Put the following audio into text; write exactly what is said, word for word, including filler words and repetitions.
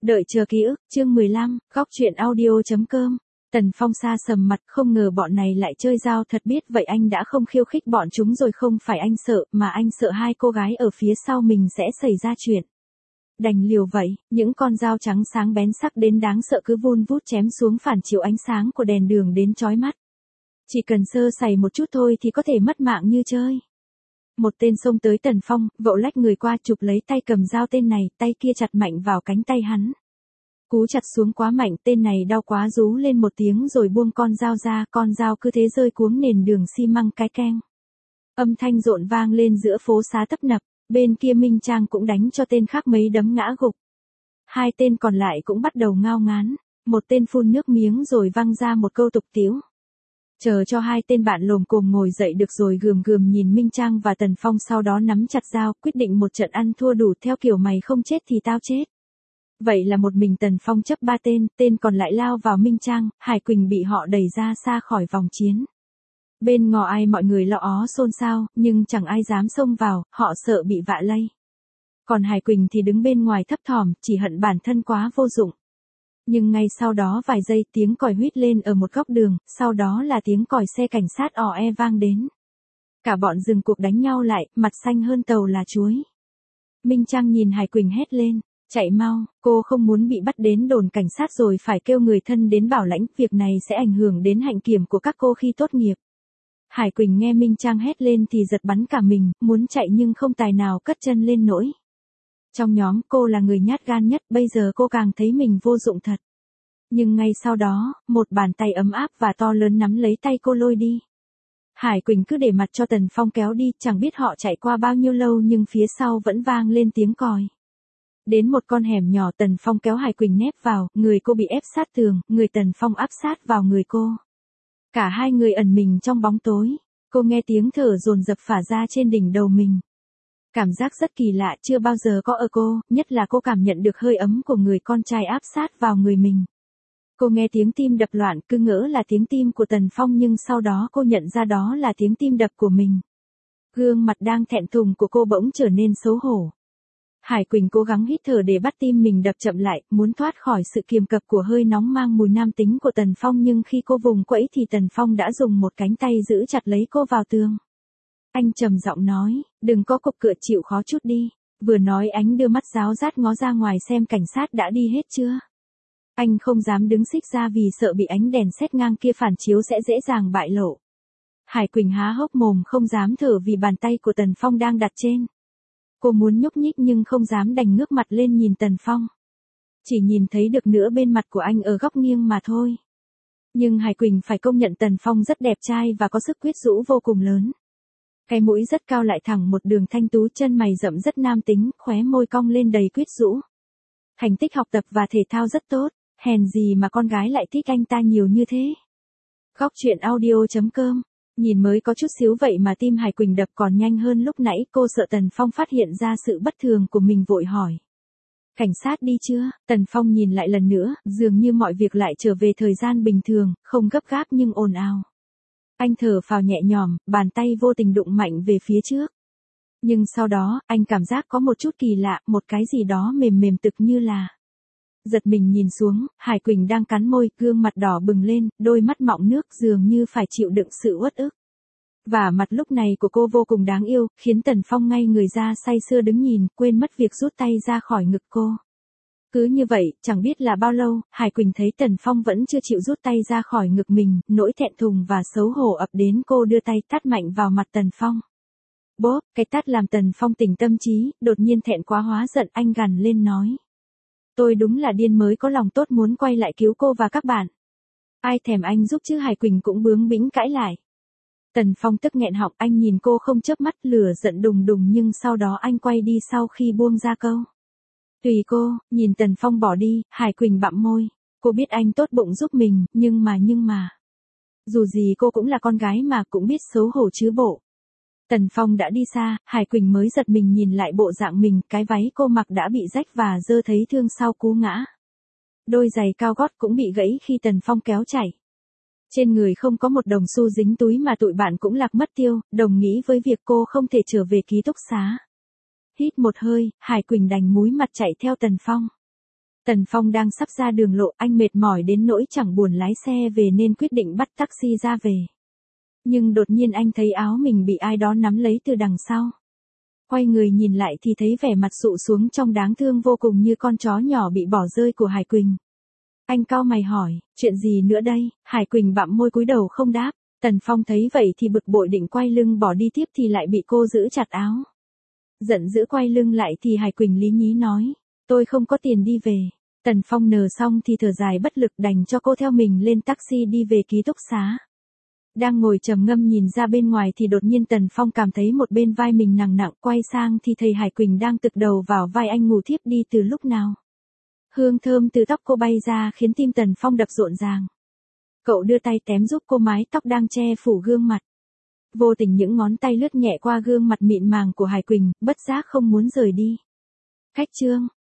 Đợi chờ ký ức, chương mười lăm, góc truyện audio.com. Tần Phong xa sầm mặt, không ngờ bọn này lại chơi dao thật, biết vậy anh đã không khiêu khích bọn chúng rồi. Không phải anh sợ, mà anh sợ hai cô gái ở phía sau mình sẽ xảy ra chuyện. Đành liều vậy, những con dao trắng sáng bén sắc đến đáng sợ cứ vun vút chém xuống, phản chiếu ánh sáng của đèn đường đến chói mắt. Chỉ cần sơ sẩy một chút thôi thì có thể mất mạng như chơi. Một tên xông tới Tần Phong, vội lách người qua chụp lấy tay cầm dao tên này, tay kia chặt mạnh vào cánh tay hắn. Cú chặt xuống quá mạnh, tên này đau quá rú lên một tiếng rồi buông con dao ra, con dao cứ thế rơi cuống nền đường xi măng cái keng. Âm thanh rộn vang lên giữa phố xá tấp nập, bên kia Minh Trang cũng đánh cho tên khác mấy đấm ngã gục. Hai tên còn lại cũng bắt đầu ngao ngán, một tên phun nước miếng rồi văng ra một câu tục tĩu. Chờ cho hai tên bạn lồm cồm ngồi dậy được rồi gườm gườm nhìn Minh Trang và Tần Phong, sau đó nắm chặt dao, quyết định một trận ăn thua đủ theo kiểu mày không chết thì tao chết. Vậy là một mình Tần Phong chấp ba tên, tên còn lại lao vào Minh Trang, Hải Quỳnh bị họ đẩy ra xa khỏi vòng chiến. Bên ngò ai mọi người lọ ó xôn xao, nhưng chẳng ai dám xông vào, họ sợ bị vạ lây. Còn Hải Quỳnh thì đứng bên ngoài thấp thỏm, chỉ hận bản thân quá vô dụng. Nhưng ngay sau đó vài giây, tiếng còi huýt lên ở một góc đường, sau đó là tiếng còi xe cảnh sát ò e vang đến. Cả bọn dừng cuộc đánh nhau lại, mặt xanh hơn tàu là chuối. Minh Trang nhìn Hải Quỳnh hét lên, chạy mau, cô không muốn bị bắt đến đồn cảnh sát rồi phải kêu người thân đến bảo lãnh, việc này sẽ ảnh hưởng đến hạnh kiểm của các cô khi tốt nghiệp. Hải Quỳnh nghe Minh Trang hét lên thì giật bắn cả mình, muốn chạy nhưng không tài nào cất chân lên nổi. Trong nhóm cô là người nhát gan nhất, bây giờ cô càng thấy mình vô dụng thật. Nhưng ngay sau đó, một bàn tay ấm áp và to lớn nắm lấy tay cô lôi đi. Hải Quỳnh cứ để mặt cho Tần Phong kéo đi, chẳng biết họ chạy qua bao nhiêu lâu nhưng phía sau vẫn vang lên tiếng còi. Đến một con hẻm nhỏ, Tần Phong kéo Hải Quỳnh nép vào, người cô bị ép sát tường, người Tần Phong áp sát vào người cô. Cả hai người ẩn mình trong bóng tối, cô nghe tiếng thở dồn dập phả ra trên đỉnh đầu mình. Cảm giác rất kỳ lạ, chưa bao giờ có ở cô, nhất là cô cảm nhận được hơi ấm của người con trai áp sát vào người mình. Cô nghe tiếng tim đập loạn, cứ ngỡ là tiếng tim của Tần Phong nhưng sau đó cô nhận ra đó là tiếng tim đập của mình. Gương mặt đang thẹn thùng của cô bỗng trở nên xấu hổ. Hải Quỳnh cố gắng hít thở để bắt tim mình đập chậm lại, muốn thoát khỏi sự kiềm cập của hơi nóng mang mùi nam tính của Tần Phong, nhưng khi cô vùng quẫy thì Tần Phong đã dùng một cánh tay giữ chặt lấy cô vào tường. Anh trầm giọng nói, đừng có cục cựa, chịu khó chút đi. Vừa nói anh đưa mắt ráo rát ngó ra ngoài xem cảnh sát đã đi hết chưa. Anh không dám đứng xích ra vì sợ bị ánh đèn sét ngang kia phản chiếu sẽ dễ dàng bại lộ. Hải Quỳnh há hốc mồm không dám thở vì bàn tay của Tần Phong đang đặt trên. Cô muốn nhúc nhích nhưng không dám, đành ngước mặt lên nhìn Tần Phong. Chỉ nhìn thấy được nửa bên mặt của anh ở góc nghiêng mà thôi. Nhưng Hải Quỳnh phải công nhận Tần Phong rất đẹp trai và có sức quyến rũ vô cùng lớn. Cái mũi rất cao lại thẳng một đường thanh tú, chân mày rậm rất nam tính, khóe môi cong lên đầy quyến rũ. Thành tích học tập và thể thao rất tốt, hèn gì mà con gái lại thích anh ta nhiều như thế. Góc truyện audio.com. Nhìn mới có chút xíu vậy mà tim Hải Quỳnh đập còn nhanh hơn lúc nãy, cô sợ Tần Phong phát hiện ra sự bất thường của mình vội hỏi. Cảnh sát đi chưa? Tần Phong nhìn lại lần nữa, dường như mọi việc lại trở về thời gian bình thường, không gấp gáp nhưng ồn ào. Anh thở phào nhẹ nhõm, bàn tay vô tình đụng mạnh về phía trước. Nhưng sau đó, anh cảm giác có một chút kỳ lạ, một cái gì đó mềm mềm tực như là... Giật mình nhìn xuống, Hải Quỳnh đang cắn môi, gương mặt đỏ bừng lên, đôi mắt mọng nước dường như phải chịu đựng sự uất ức. Và mặt lúc này của cô vô cùng đáng yêu, khiến Tần Phong ngay người ra say sưa đứng nhìn, quên mất việc rút tay ra khỏi ngực cô. Cứ như vậy, chẳng biết là bao lâu, Hải Quỳnh thấy Tần Phong vẫn chưa chịu rút tay ra khỏi ngực mình, nỗi thẹn thùng và xấu hổ ập đến, cô đưa tay tát mạnh vào mặt Tần Phong. Bốp, cái tát làm Tần Phong tỉnh tâm trí, đột nhiên thẹn quá hóa giận, anh gằn lên nói. Tôi đúng là điên mới có lòng tốt muốn quay lại cứu cô và các bạn. Ai thèm anh giúp chứ? Hải Quỳnh cũng bướng bĩnh cãi lại. Tần Phong tức nghẹn họng, anh nhìn cô không chớp mắt, lửa giận đùng đùng, nhưng sau đó anh quay đi sau khi buông ra câu. Tùy cô. Nhìn Tần Phong bỏ đi, Hải Quỳnh bặm môi. Cô biết anh tốt bụng giúp mình, nhưng mà nhưng mà. Dù gì cô cũng là con gái mà, cũng biết xấu hổ chứ bộ. Tần Phong đã đi xa, Hải Quỳnh mới giật mình nhìn lại bộ dạng mình, cái váy cô mặc đã bị rách và dơ thấy thương sau cú ngã. Đôi giày cao gót cũng bị gãy khi Tần Phong kéo chạy. Trên người không có một đồng xu dính túi mà tụi bạn cũng lạc mất tiêu, đồng nghĩ với việc cô không thể trở về ký túc xá. Hít một hơi, Hải Quỳnh đành múi mặt chạy theo Tần Phong. Tần Phong đang sắp ra đường lộ, anh mệt mỏi đến nỗi chẳng buồn lái xe về nên quyết định bắt taxi ra về. Nhưng đột nhiên anh thấy áo mình bị ai đó nắm lấy từ đằng sau. Quay người nhìn lại thì thấy vẻ mặt sụ xuống trông đáng thương vô cùng như con chó nhỏ bị bỏ rơi của Hải Quỳnh. Anh cau mày hỏi, chuyện gì nữa đây? Hải Quỳnh bặm môi cúi đầu không đáp. Tần Phong thấy vậy thì bực bội định quay lưng bỏ đi tiếp thì lại bị cô giữ chặt áo. Giận dữ quay lưng lại thì Hải Quỳnh lý nhí nói, tôi không có tiền đi về. Tần Phong nờ xong thì thở dài bất lực đành cho cô theo mình lên taxi đi về ký túc xá. Đang ngồi trầm ngâm nhìn ra bên ngoài thì đột nhiên Tần Phong cảm thấy một bên vai mình nặng nặng, quay sang thì thấy Hải Quỳnh đang tực đầu vào vai anh ngủ thiếp đi từ lúc nào. Hương thơm từ tóc cô bay ra khiến tim Tần Phong đập rộn ràng. Cậu đưa tay tém giúp cô mái tóc đang che phủ gương mặt. Vô tình những ngón tay lướt nhẹ qua gương mặt mịn màng của Hải Quỳnh, bất giác không muốn rời đi. Khách trương,